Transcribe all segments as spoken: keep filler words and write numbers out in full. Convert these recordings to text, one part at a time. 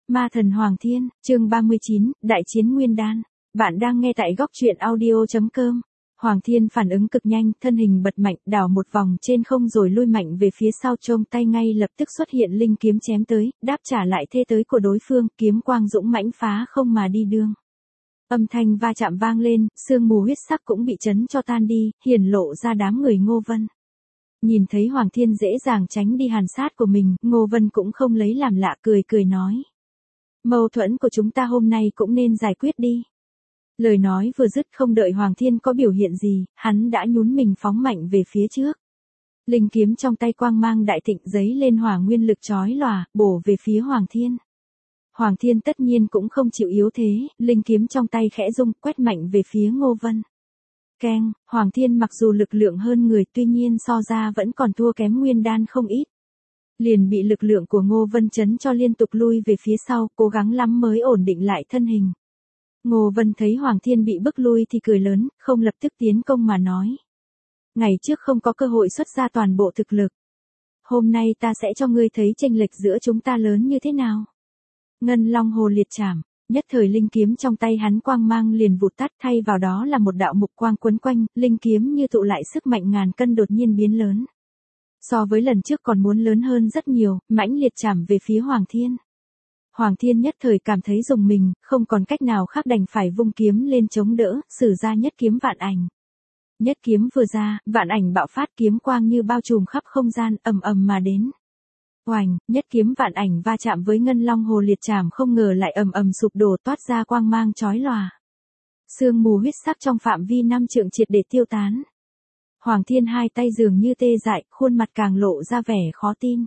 Ma thần Hoàng Thiên, chương ba mươi chín, Đại chiến Nguyên Đan. Bạn đang nghe tại góc truyện audio chấm com. Hoàng Thiên phản ứng cực nhanh, thân hình bật mạnh, đảo một vòng trên không rồi lui mạnh về phía sau, chôm tay ngay lập tức xuất hiện linh kiếm chém tới, đáp trả lại thê tới của đối phương, kiếm quang dũng mãnh phá không mà đi đương. Âm thanh va chạm vang lên, sương mù huyết sắc cũng bị chấn cho tan đi, hiển lộ ra đám người Ngô Vân. Nhìn thấy Hoàng Thiên dễ dàng tránh đi hàn sát của mình, Ngô Vân cũng không lấy làm lạ, cười cười nói. Mâu thuẫn của chúng ta hôm nay cũng nên giải quyết đi. Lời nói vừa dứt, không đợi Hoàng Thiên có biểu hiện gì, hắn đã nhún mình phóng mạnh về phía trước. Linh kiếm trong tay quang mang đại thịnh, giấy lên hỏa nguyên lực chói lòa, bổ về phía Hoàng Thiên. Hoàng Thiên tất nhiên cũng không chịu yếu thế, linh kiếm trong tay khẽ rung, quét mạnh về phía Ngô Vân. Keng, Hoàng Thiên mặc dù lực lượng hơn người, tuy nhiên so ra vẫn còn thua kém Nguyên Đan không ít. Liền bị lực lượng của Ngô Vân chấn cho liên tục lui về phía sau, cố gắng lắm mới ổn định lại thân hình. Ngô Vân thấy Hoàng Thiên bị bức lui thì cười lớn, không lập tức tiến công mà nói. Ngày trước không có cơ hội xuất ra toàn bộ thực lực. Hôm nay ta sẽ cho ngươi thấy chênh lệch giữa chúng ta lớn như thế nào. Ngân Long Hồ liệt trảm. Nhất thời linh kiếm trong tay hắn quang mang liền vụt tắt, thay vào đó là một đạo mục quang quấn quanh, linh kiếm như tụ lại sức mạnh ngàn cân đột nhiên biến lớn. So với lần trước còn muốn lớn hơn rất nhiều, mãnh liệt chạm về phía Hoàng Thiên. Hoàng Thiên nhất thời cảm thấy rùng mình, không còn cách nào khác đành phải vung kiếm lên chống đỡ, sử ra nhất kiếm vạn ảnh. Nhất kiếm vừa ra, vạn ảnh bạo phát, kiếm quang như bao trùm khắp không gian, ầm ầm mà đến. Oành, nhất kiếm vạn ảnh va chạm với Ngân Long Hồ liệt trảm, không ngờ lại ầm ầm sụp đổ, toát ra quang mang chói lòa. Sương mù huyết sắc trong phạm vi năm trượng triệt để tiêu tán. Hoàng Thiên hai tay dường như tê dại, khuôn mặt càng lộ ra vẻ khó tin.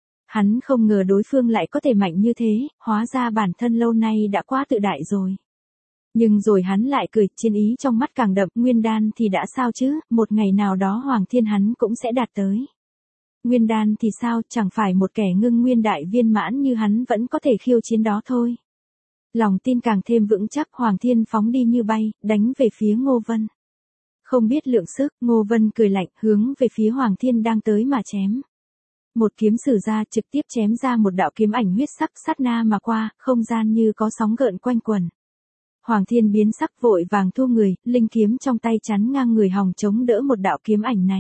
Hắn không ngờ đối phương lại có thể mạnh như thế, hóa ra bản thân lâu nay đã quá tự đại rồi. Nhưng rồi hắn lại cười, chiến ý trong mắt càng đậm, Nguyên Đan thì đã sao chứ, một ngày nào đó Hoàng Thiên hắn cũng sẽ đạt tới. Nguyên Đan thì sao, chẳng phải một kẻ ngưng nguyên đại viên mãn như hắn vẫn có thể khiêu chiến đó thôi. Lòng tin càng thêm vững chắc, Hoàng Thiên phóng đi như bay, đánh về phía Ngô Vân. Không biết lượng sức, Ngô Vân cười lạnh, hướng về phía Hoàng Thiên đang tới mà chém. Một kiếm sử ra, trực tiếp chém ra một đạo kiếm ảnh huyết sắc, sát na mà qua, không gian như có sóng gợn quanh quẩn. Hoàng Thiên biến sắc, vội vàng thu người, linh kiếm trong tay chắn ngang người hòng chống đỡ một đạo kiếm ảnh này.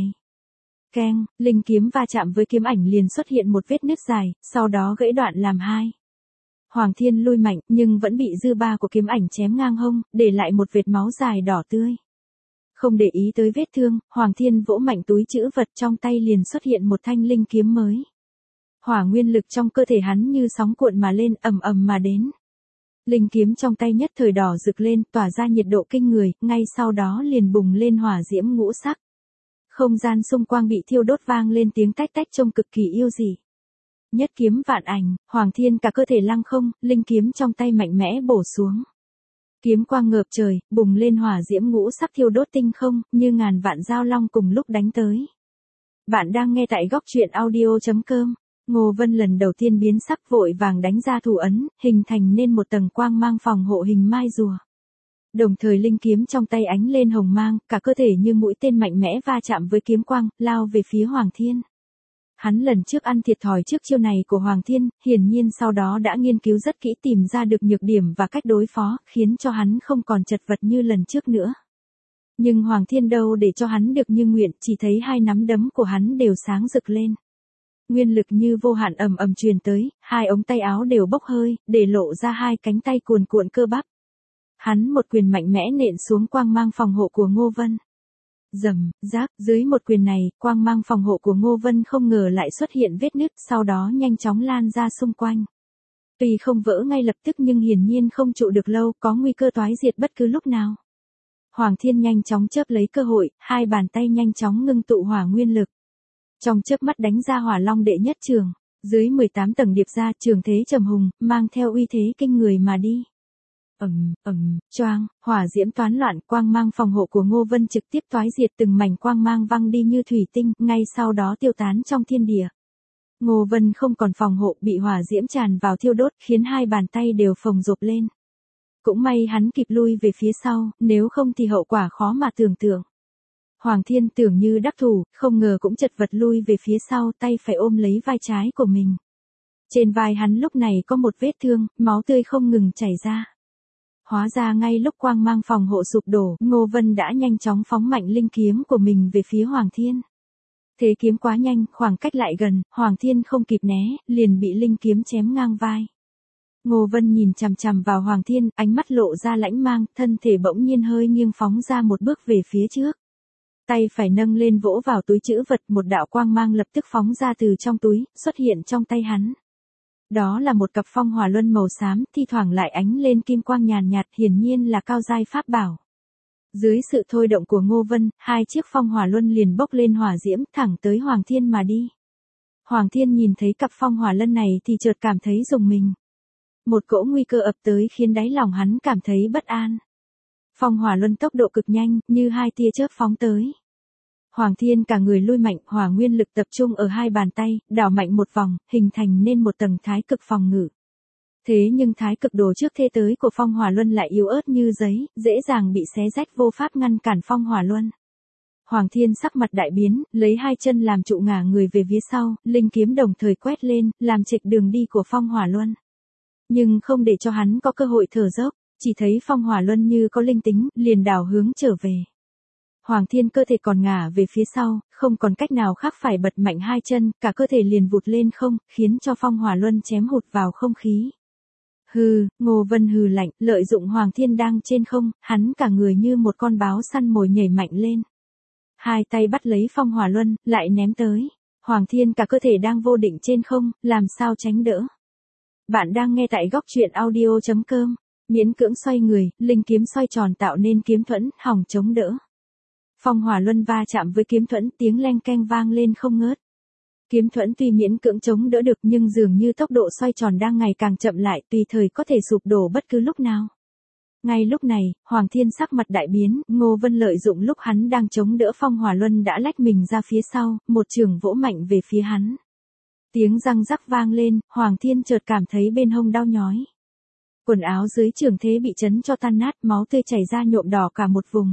Keng, linh kiếm va chạm với kiếm ảnh liền xuất hiện một vết nứt dài, sau đó gãy đoạn làm hai. Hoàng Thiên lui mạnh, nhưng vẫn bị dư ba của kiếm ảnh chém ngang hông, để lại một vệt máu dài đỏ tươi. Không để ý tới vết thương, Hoàng Thiên vỗ mạnh túi trữ vật trong tay, liền xuất hiện một thanh linh kiếm mới. Hỏa nguyên lực trong cơ thể hắn như sóng cuộn mà lên, ầm ầm mà đến. Linh kiếm trong tay nhất thời đỏ rực lên, tỏa ra nhiệt độ kinh người, ngay sau đó liền bùng lên hỏa diễm ngũ sắc. Không gian xung quanh bị thiêu đốt, vang lên tiếng tách tách trông cực kỳ yêu dị. Nhất kiếm vạn ảnh, Hoàng Thiên cả cơ thể lăng không, linh kiếm trong tay mạnh mẽ bổ xuống. Kiếm quang ngợp trời, bùng lên hỏa diễm ngũ sắc thiêu đốt tinh không, như ngàn vạn dao long cùng lúc đánh tới. Bạn đang nghe tại góc truyện audio chấm com. Ngô Vân lần đầu tiên biến sắc, vội vàng đánh ra thủ ấn, hình thành nên một tầng quang mang phòng hộ hình mai rùa. Đồng thời linh kiếm trong tay ánh lên hồng mang, cả cơ thể như mũi tên mạnh mẽ va chạm với kiếm quang, lao về phía Hoàng Thiên. Hắn lần trước ăn thiệt thòi trước chiêu này của Hoàng Thiên, hiển nhiên sau đó đã nghiên cứu rất kỹ, tìm ra được nhược điểm và cách đối phó, khiến cho hắn không còn chật vật như lần trước nữa. Nhưng Hoàng Thiên đâu để cho hắn được như nguyện, chỉ thấy hai nắm đấm của hắn đều sáng rực lên. Nguyên lực như vô hạn ầm ầm truyền tới, hai ống tay áo đều bốc hơi, để lộ ra hai cánh tay cuồn cuộn cơ bắp. Hắn một quyền mạnh mẽ nện xuống quang mang phòng hộ của Ngô Vân. Rầm, rác, dưới một quyền này, quang mang phòng hộ của Ngô Vân không ngờ lại xuất hiện vết nứt, sau đó nhanh chóng lan ra xung quanh. Tuy không vỡ ngay lập tức nhưng hiển nhiên không trụ được lâu, có nguy cơ toái diệt bất cứ lúc nào. Hoàng Thiên nhanh chóng chớp lấy cơ hội, hai bàn tay nhanh chóng ngưng tụ hỏa nguyên lực. Trong chớp mắt đánh ra hỏa long đệ nhất trường, dưới mười tám tầng điệp ra, trường thế trầm hùng, mang theo uy thế kinh người mà đi. Ầm, ầm, choang, hỏa diễm toán loạn, quang mang phòng hộ của Ngô Vân trực tiếp toái diệt, từng mảnh quang mang văng đi như thủy tinh, ngay sau đó tiêu tán trong thiên địa. Ngô Vân không còn phòng hộ, bị hỏa diễm tràn vào thiêu đốt, khiến hai bàn tay đều phồng rộp lên. Cũng may hắn kịp lui về phía sau, nếu không thì hậu quả khó mà tưởng tượng. Hoàng Thiên tưởng như đắc thủ, không ngờ cũng chật vật lui về phía sau, tay phải ôm lấy vai trái của mình. Trên vai hắn lúc này có một vết thương, máu tươi không ngừng chảy ra. Hóa ra ngay lúc quang mang phòng hộ sụp đổ, Ngô Vân đã nhanh chóng phóng mạnh linh kiếm của mình về phía Hoàng Thiên. Thế kiếm quá nhanh, khoảng cách lại gần, Hoàng Thiên không kịp né, liền bị linh kiếm chém ngang vai. Ngô Vân nhìn chằm chằm vào Hoàng Thiên, ánh mắt lộ ra lãnh mang, thân thể bỗng nhiên hơi nghiêng phóng ra một bước về phía trước. Tay phải nâng lên vỗ vào túi trữ vật, một đạo quang mang lập tức phóng ra từ trong túi, xuất hiện trong tay hắn. Đó là một cặp phong hỏa luân màu xám, thi thoảng lại ánh lên kim quang nhàn nhạt, hiển nhiên là cao giai pháp bảo. Dưới sự thôi động của Ngô Vân, hai chiếc phong hỏa luân liền bốc lên hỏa diễm, thẳng tới Hoàng Thiên mà đi. Hoàng Thiên nhìn thấy cặp phong hỏa luân này thì chợt cảm thấy rùng mình. Một cỗ nguy cơ ập tới khiến đáy lòng hắn cảm thấy bất an. Phong hỏa luân tốc độ cực nhanh, như hai tia chớp phóng tới. Hoàng Thiên cả người lui mạnh, hỏa nguyên lực tập trung ở hai bàn tay, đảo mạnh một vòng, hình thành nên một tầng thái cực phòng ngự. Thế nhưng thái cực đồ trước thế tới của phong hỏa luân lại yếu ớt như giấy, dễ dàng bị xé rách, vô pháp ngăn cản phong hỏa luân. Hoàng Thiên sắc mặt đại biến, lấy hai chân làm trụ ngả người về phía sau, linh kiếm đồng thời quét lên, làm trịch đường đi của phong hỏa luân. Nhưng không để cho hắn có cơ hội thở dốc, chỉ thấy phong hỏa luân như có linh tính, liền đảo hướng trở về. Hoàng Thiên cơ thể còn ngả về phía sau, không còn cách nào khác phải bật mạnh hai chân, cả cơ thể liền vụt lên không, khiến cho phong hỏa luân chém hụt vào không khí. Hừ, Ngô Vân hừ lạnh, lợi dụng Hoàng Thiên đang trên không, hắn cả người như một con báo săn mồi nhảy mạnh lên. Hai tay bắt lấy phong hỏa luân, lại ném tới. Hoàng Thiên cả cơ thể đang vô định trên không, làm sao tránh đỡ. Bạn đang nghe tại góc truyện audio chấm com, miễn cưỡng xoay người, linh kiếm xoay tròn tạo nên kiếm thuẫn, hòng chống đỡ. Phong hỏa luân va chạm với kiếm thuẫn, tiếng leng keng vang lên không ngớt. Kiếm thuẫn tuy miễn cưỡng chống đỡ được nhưng dường như tốc độ xoay tròn đang ngày càng chậm lại, tùy thời có thể sụp đổ bất cứ lúc nào. Ngay lúc này, Hoàng Thiên sắc mặt đại biến, Ngô Vân lợi dụng lúc hắn đang chống đỡ phong hỏa luân đã lách mình ra phía sau, một trường vỗ mạnh về phía hắn. Tiếng răng rắc vang lên, Hoàng Thiên chợt cảm thấy bên hông đau nhói. Quần áo dưới trường thế bị chấn cho tan nát, máu tươi chảy ra nhuộm đỏ cả một vùng.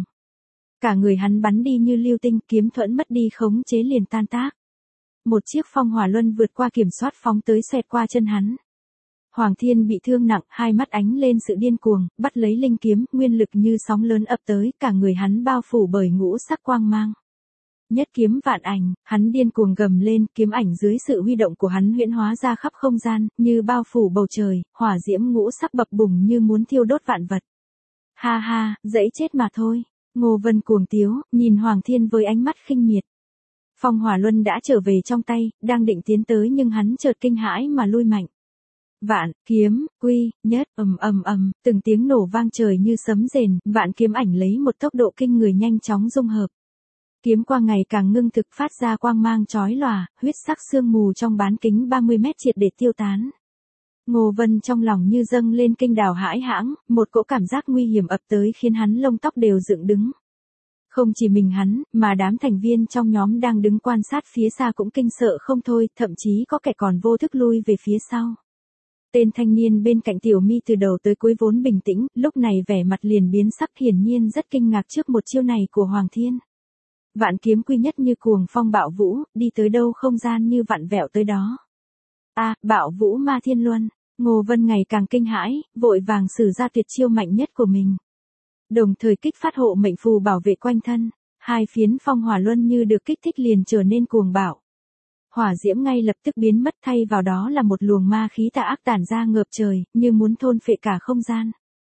Cả người hắn bắn đi như lưu tinh, kiếm thuẫn mất đi khống chế liền tan tác. Một chiếc phong hỏa luân vượt qua kiểm soát phóng tới xẹt qua chân hắn. Hoàng Thiên bị thương nặng, hai mắt ánh lên sự điên cuồng, bắt lấy linh kiếm, nguyên lực như sóng lớn ập tới, cả người hắn bao phủ bởi ngũ sắc quang mang. Nhất kiếm vạn ảnh, hắn điên cuồng gầm lên, kiếm ảnh dưới sự huy động của hắn huyễn hóa ra khắp không gian, như bao phủ bầu trời, hỏa diễm ngũ sắc bập bùng như muốn thiêu đốt vạn vật. Ha ha, dẫy chết mà thôi. Ngô Vân cuồng tiếu, nhìn Hoàng Thiên với ánh mắt khinh miệt. Phong hỏa luân đã trở về trong tay, đang định tiến tới nhưng hắn chợt kinh hãi mà lui mạnh. Vạn, kiếm, quy, nhất, ầm ầm ầm, từng tiếng nổ vang trời như sấm rền, vạn kiếm ảnh lấy một tốc độ kinh người nhanh chóng dung hợp. Kiếm quang ngày càng ngưng thực phát ra quang mang chói lòa, huyết sắc sương mù trong bán kính ba mươi mét triệt để tiêu tán. Ngô Vân trong lòng như dâng lên kinh đào hãi hãng, một cỗ cảm giác nguy hiểm ập tới khiến hắn lông tóc đều dựng đứng. Không chỉ mình hắn, mà đám thành viên trong nhóm đang đứng quan sát phía xa cũng kinh sợ không thôi, thậm chí có kẻ còn vô thức lui về phía sau. Tên thanh niên bên cạnh Tiểu Mi từ đầu tới cuối vốn bình tĩnh, lúc này vẻ mặt liền biến sắc, hiển nhiên rất kinh ngạc trước một chiêu này của Hoàng Thiên. Vạn kiếm quy nhất như cuồng phong bạo vũ, đi tới đâu không gian như vặn vẹo tới đó. A, à, bạo vũ ma thiên luân. Ngô Vân ngày càng kinh hãi, vội vàng sử ra tuyệt chiêu mạnh nhất của mình. Đồng thời kích phát hộ mệnh phù bảo vệ quanh thân, hai phiến phong hỏa luân như được kích thích liền trở nên cuồng bạo. Hỏa diễm ngay lập tức biến mất, thay vào đó là một luồng ma khí tà ác tản ra ngập trời, như muốn thôn phệ cả không gian.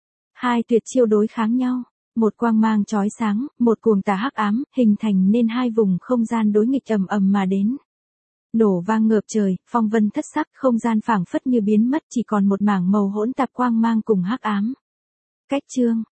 Hai tuyệt chiêu đối kháng nhau, một quang mang chói sáng, một cuồng tà hắc ám, hình thành nên hai vùng không gian đối nghịch ầm ầm mà đến. Nổ vang ngập trời, phong vân thất sắc, không gian phảng phất như biến mất, chỉ còn một mảng màu hỗn tạp quang mang cùng hắc ám. Cách chương